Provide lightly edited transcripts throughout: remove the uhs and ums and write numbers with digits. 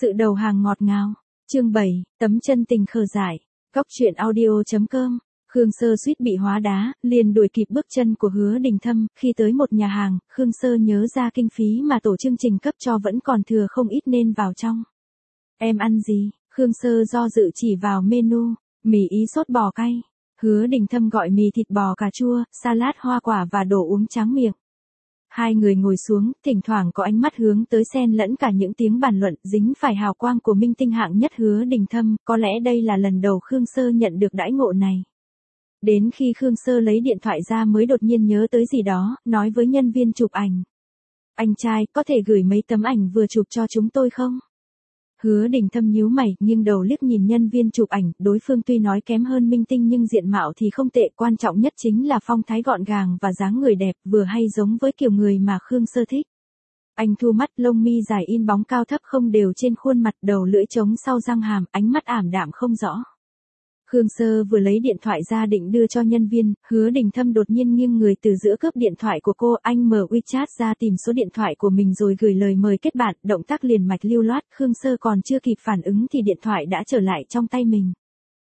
Sự đầu hàng ngọt ngào. Chương 7, tấm chân tình khờ dại. Góc truyện audio.com. Khương Sơ suýt bị hóa đá, liền đuổi kịp bước chân của Hứa Đình Thâm, khi tới một nhà hàng, Khương Sơ nhớ ra kinh phí mà tổ chương trình cấp cho vẫn còn thừa không ít nên vào trong. Em ăn gì? Khương Sơ do dự chỉ vào menu, mì ý sốt bò cay. Hứa Đình Thâm gọi mì thịt bò cà chua, salad hoa quả và đồ uống tráng miệng. Hai người ngồi xuống, thỉnh thoảng có ánh mắt hướng tới xen lẫn cả những tiếng bàn luận dính phải hào quang của minh tinh hạng nhất Hứa Đình Thâm, có lẽ đây là lần đầu Khương Sơ nhận được đãi ngộ này. Đến khi Khương Sơ lấy điện thoại ra mới đột nhiên nhớ tới gì đó, nói với nhân viên chụp ảnh. Anh trai, có thể gửi mấy tấm ảnh vừa chụp cho chúng tôi không? Hứa Đình Thâm nhíu mày, nghiêng đầu liếc nhìn nhân viên chụp ảnh, đối phương tuy nói kém hơn minh tinh nhưng diện mạo thì không tệ, quan trọng nhất chính là phong thái gọn gàng và dáng người đẹp, vừa hay giống với kiểu người mà Khương Sơ thích. Anh thu mắt, lông mi dài in bóng cao thấp không đều trên khuôn mặt, đầu lưỡi trống sau răng hàm, ánh mắt ảm đạm không rõ. Khương Sơ vừa lấy điện thoại ra định đưa cho nhân viên, Hứa Đình Thâm đột nhiên nghiêng người từ giữa cướp điện thoại của cô, anh mở WeChat ra tìm số điện thoại của mình rồi gửi lời mời kết bạn, động tác liền mạch lưu loát, Khương Sơ còn chưa kịp phản ứng thì điện thoại đã trở lại trong tay mình.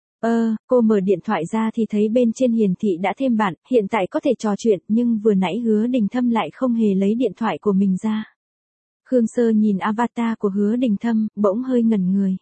Cô mở điện thoại ra thì thấy bên trên hiển thị đã thêm bạn, hiện tại có thể trò chuyện, nhưng vừa nãy Hứa Đình Thâm lại không hề lấy điện thoại của mình ra. Khương Sơ nhìn avatar của Hứa Đình Thâm, bỗng hơi ngẩn người.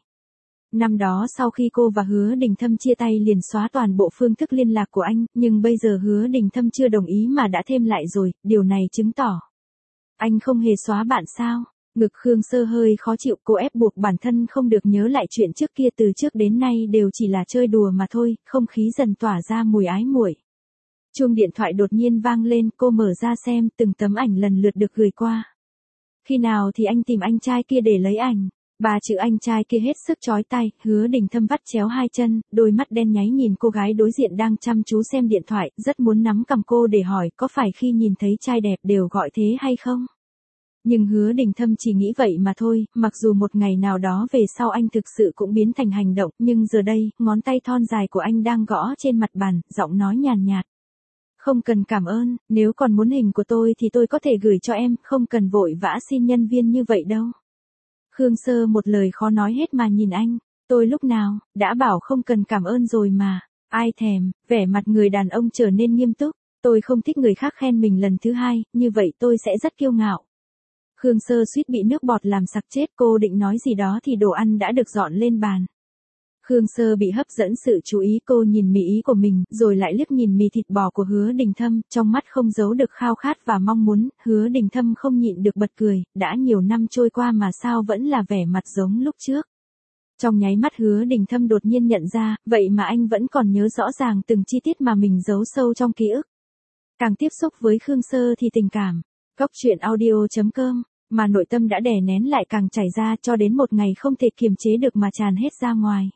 Năm đó sau khi cô và Hứa Đình Thâm chia tay liền xóa toàn bộ phương thức liên lạc của anh, nhưng bây giờ Hứa Đình Thâm chưa đồng ý mà đã thêm lại rồi, điều này chứng tỏ. Anh không hề xóa bạn sao? Ngực Khương Sơ hơi khó chịu, cô ép buộc bản thân không được nhớ lại chuyện trước kia, từ trước đến nay đều chỉ là chơi đùa mà thôi, không khí dần tỏa ra mùi ái muội. Chuông điện thoại đột nhiên vang lên, cô mở ra xem, từng tấm ảnh lần lượt được gửi qua. Khi nào thì anh tìm anh trai kia để lấy ảnh? Ba chữ anh trai kia hết sức chói tai, Hứa Đình Thâm vắt chéo hai chân, đôi mắt đen nháy nhìn cô gái đối diện đang chăm chú xem điện thoại, rất muốn nắm cầm cô để hỏi có phải khi nhìn thấy trai đẹp đều gọi thế hay không? Nhưng Hứa Đình Thâm chỉ nghĩ vậy mà thôi, mặc dù một ngày nào đó về sau anh thực sự cũng biến thành hành động, nhưng giờ đây, ngón tay thon dài của anh đang gõ trên mặt bàn, giọng nói nhàn nhạt. Không cần cảm ơn, nếu còn muốn hình của tôi thì tôi có thể gửi cho em, không cần vội vã xin nhân viên như vậy đâu. Khương Sơ một lời khó nói hết mà nhìn anh, tôi lúc nào, đã bảo không cần cảm ơn rồi mà, ai thèm, vẻ mặt người đàn ông trở nên nghiêm túc, tôi không thích người khác khen mình lần thứ hai, như vậy tôi sẽ rất kiêu ngạo. Khương Sơ suýt bị nước bọt làm sặc chết, cô định nói gì đó thì đồ ăn đã được dọn lên bàn. Khương Sơ bị hấp dẫn sự chú ý, cô nhìn mì ý của mình, rồi lại liếc nhìn mì thịt bò của Hứa Đình Thâm, trong mắt không giấu được khao khát và mong muốn, Hứa Đình Thâm không nhịn được bật cười, đã nhiều năm trôi qua mà sao vẫn là vẻ mặt giống lúc trước. Trong nháy mắt Hứa Đình Thâm đột nhiên nhận ra, vậy mà anh vẫn còn nhớ rõ ràng từng chi tiết mà mình giấu sâu trong ký ức. Càng tiếp xúc với Khương Sơ thì tình cảm, góc truyện audio.com, mà nội tâm đã đè nén lại càng chảy ra cho đến một ngày không thể kiềm chế được mà tràn hết ra ngoài.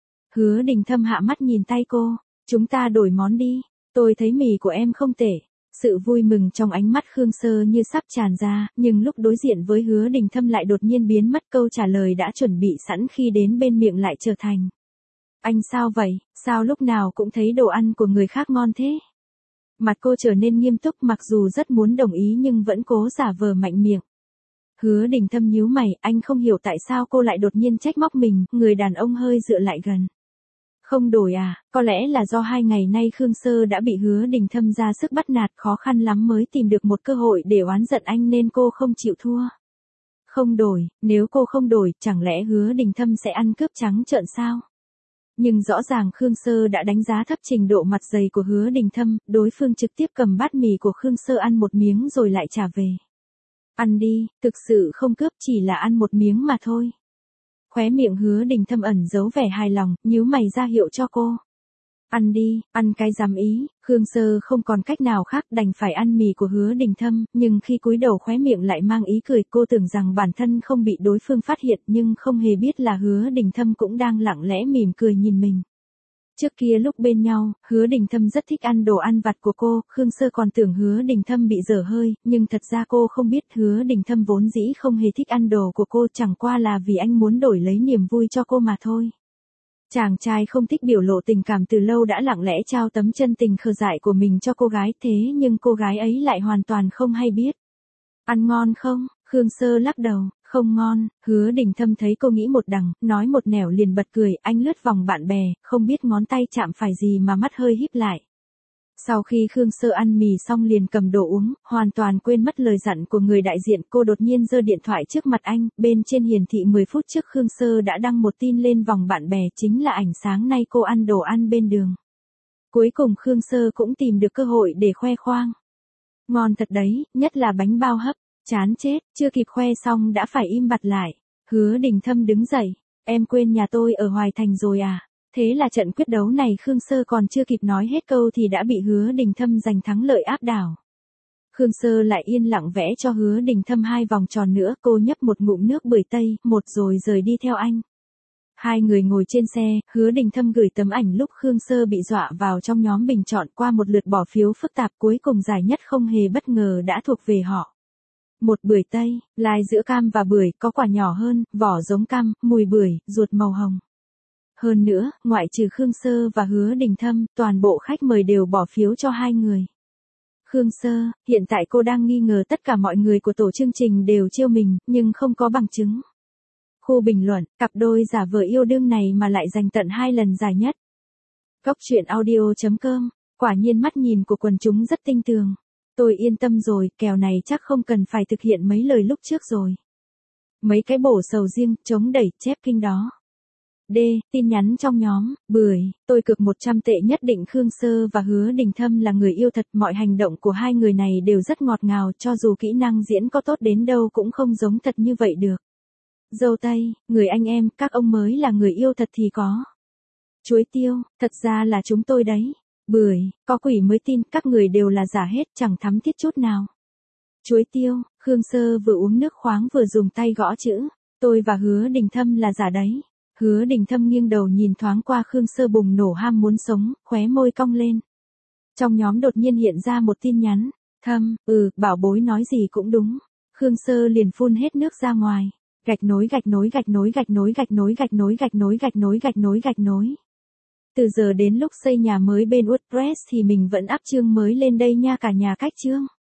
Hứa Đình Thâm hạ mắt nhìn tay cô, chúng ta đổi món đi, tôi thấy mì của em không tệ. Sự vui mừng trong ánh mắt Khương Sơ như sắp tràn ra, nhưng lúc đối diện với Hứa Đình Thâm lại đột nhiên biến mất, câu trả lời đã chuẩn bị sẵn khi đến bên miệng lại trở thành. Anh sao vậy, sao lúc nào cũng thấy đồ ăn của người khác ngon thế? Mặt cô trở nên nghiêm túc, mặc dù rất muốn đồng ý nhưng vẫn cố giả vờ mạnh miệng. Hứa Đình Thâm nhíu mày, anh không hiểu tại sao cô lại đột nhiên trách móc mình, người đàn ông hơi dựa lại gần. Không đổi à, có lẽ là do 2 ngày nay Khương Sơ đã bị Hứa Đình Thâm ra sức bắt nạt, khó khăn lắm mới tìm được một cơ hội để oán giận anh nên cô không chịu thua. Không đổi, nếu cô không đổi, chẳng lẽ Hứa Đình Thâm sẽ ăn cướp trắng trợn sao? Nhưng rõ ràng Khương Sơ đã đánh giá thấp trình độ mặt dày của Hứa Đình Thâm, đối phương trực tiếp cầm bát mì của Khương Sơ ăn một miếng rồi lại trả về. Ăn đi, thực sự không cướp, chỉ là ăn một miếng mà thôi. Khóe miệng Hứa Đình Thâm ẩn giấu vẻ hài lòng, nhíu mày ra hiệu cho cô. Ăn đi, ăn cái dám ý, Khương Sơ không còn cách nào khác đành phải ăn mì của Hứa Đình Thâm, nhưng khi cúi đầu khóe miệng lại mang ý cười, cô tưởng rằng bản thân không bị đối phương phát hiện nhưng không hề biết là Hứa Đình Thâm cũng đang lặng lẽ mỉm cười nhìn mình. Trước kia lúc bên nhau, Hứa Đình Thâm rất thích ăn đồ ăn vặt của cô, Khương Sơ còn tưởng Hứa Đình Thâm bị dở hơi, nhưng thật ra cô không biết Hứa Đình Thâm vốn dĩ không hề thích ăn đồ của cô, chẳng qua là vì anh muốn đổi lấy niềm vui cho cô mà thôi. Chàng trai không thích biểu lộ tình cảm từ lâu đã lặng lẽ trao tấm chân tình khờ dại của mình cho cô gái, thế nhưng cô gái ấy lại hoàn toàn không hay biết. Ăn ngon không? Khương Sơ lắc đầu, Không ngon, Hứa Đình Thâm thấy cô nghĩ một đằng, nói một nẻo liền bật cười, anh lướt vòng bạn bè, không biết ngón tay chạm phải gì mà mắt hơi híp lại. Sau khi Khương Sơ ăn mì xong liền cầm đồ uống, hoàn toàn quên mất lời dặn của người đại diện, cô đột nhiên giơ điện thoại trước mặt anh, bên trên hiển thị 10 phút trước Khương Sơ đã đăng một tin lên vòng bạn bè, chính là ảnh sáng nay cô ăn đồ ăn bên đường. Cuối cùng Khương Sơ cũng tìm được cơ hội để khoe khoang. Ngon thật đấy, nhất là bánh bao hấp, chán chết, chưa kịp khoe xong đã phải im bặt lại. Hứa Đình Thâm đứng dậy, em quên nhà tôi ở Hoài Thành rồi à? Thế là trận quyết đấu này Khương Sơ còn chưa kịp nói hết câu thì đã bị Hứa Đình Thâm giành thắng lợi áp đảo. Khương Sơ lại yên lặng vẽ cho Hứa Đình Thâm 2 vòng tròn nữa, cô nhấp một ngụm nước bưởi tây, một rồi rời đi theo anh. Hai người ngồi trên xe, Hứa Đình Thâm gửi tấm ảnh lúc Khương Sơ bị dọa vào trong nhóm bình chọn, qua một lượt bỏ phiếu phức tạp cuối cùng giải nhất không hề bất ngờ đã thuộc về họ. Một bưởi tây, lai giữa cam và bưởi, có quả nhỏ hơn, vỏ giống cam, mùi bưởi, ruột màu hồng. Hơn nữa, ngoại trừ Khương Sơ và Hứa Đình Thâm, toàn bộ khách mời đều bỏ phiếu cho hai người. Khương Sơ, hiện tại cô đang nghi ngờ tất cả mọi người của tổ chương trình đều trêu mình, nhưng không có bằng chứng. Khu bình luận, cặp đôi giả vờ yêu đương này mà lại giành tận 2 lần giải nhất. Góc truyện audio.com, quả nhiên mắt nhìn của quần chúng rất tinh tường. Tôi yên tâm rồi, kèo này chắc không cần phải thực hiện mấy lời lúc trước rồi. Mấy cái bổ sầu riêng, chống đẩy, chép kinh đó. D. Tin nhắn trong nhóm, bưởi, tôi cược 100 tệ nhất định Khương Sơ và Hứa Đình Thâm là người yêu thật, mọi hành động của hai người này đều rất ngọt ngào, cho dù kỹ năng diễn có tốt đến đâu cũng không giống thật như vậy được. Dâu tây, người anh em, các ông mới là người yêu thật thì có. Chuối tiêu, thật ra là chúng tôi đấy. Bưởi, có quỷ mới tin, các người đều là giả hết, chẳng thắm thiết chút nào. Chuối tiêu, Khương Sơ vừa uống nước khoáng vừa dùng tay gõ chữ, tôi và Hứa Đình Thâm là giả đấy. Hứa Đình Thâm nghiêng đầu nhìn thoáng qua Khương Sơ bùng nổ ham muốn sống, khóe môi cong lên. Trong nhóm đột nhiên hiện ra một tin nhắn, Thâm, bảo bối nói gì cũng đúng. Khương Sơ liền phun hết nước ra ngoài. Gạch nối gạch nối gạch nối gạch nối gạch nối gạch nối gạch nối gạch nối gạch nối gạch nối. Từ giờ đến lúc xây nhà mới bên WordPress thì mình vẫn up chương mới lên đây nha cả nhà, cách chương.